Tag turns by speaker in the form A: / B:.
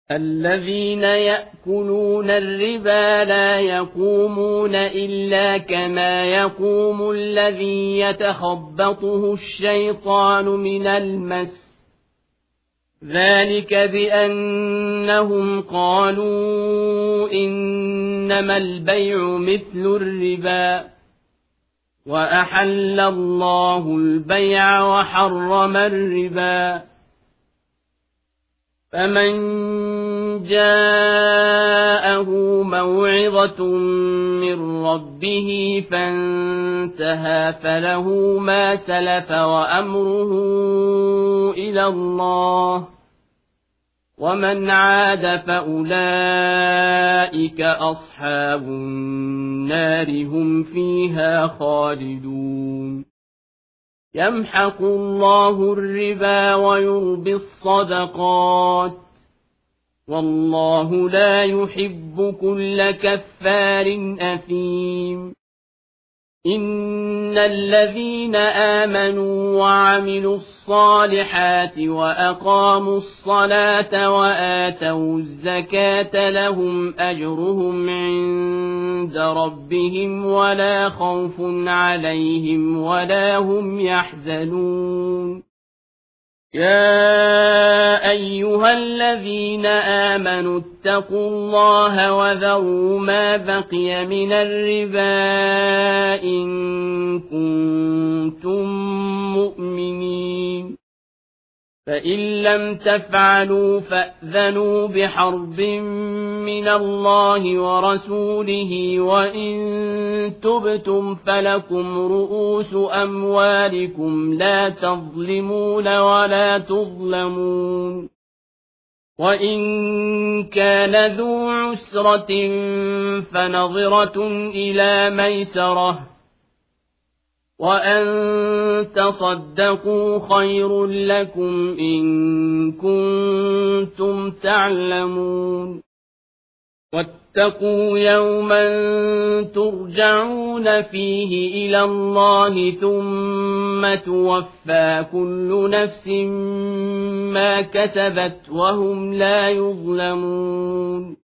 A: الذين يأكلون الربا لا يقومون إلا كما يقوم الذي يتخبطه الشيطان من المس ذلك بأنهم قالوا إنما البيع مثل الربا وأحل الله البيع وحرم الربا فمن جاءه موعظة من ربه فانتهى فله ما سلف وأمره إلى الله ومن عاد فأولئك أصحاب النار هم فيها خالدون يمحق الله الربا ويربي الصدقات والله لا يحب كل كفار أثيم إن الذين آمنوا وعملوا الصالحات وأقاموا الصلاة وآتوا الزكاة لهم أجرهم عند ربهم ولا خوف عليهم ولا هم يحزنون يا أيها الذين آمنوا اتقوا الله وذروا ما بقي من الربا إن كنتم مؤمنين فإن لم تفعلوا فأذنوا بحرب من الله ورسوله وإن تبتم فلكم رؤوس أموالكم لا تظلمون ولا تظلمون وإن كان ذو عسرة فنظرة إلى ميسرة وأن تصدقوا خير لكم إن كنتم تعلمون واتقوا يوما ترجعون فيه إلى الله ثم توفى كل نفس ما كسبت وهم لا يظلمون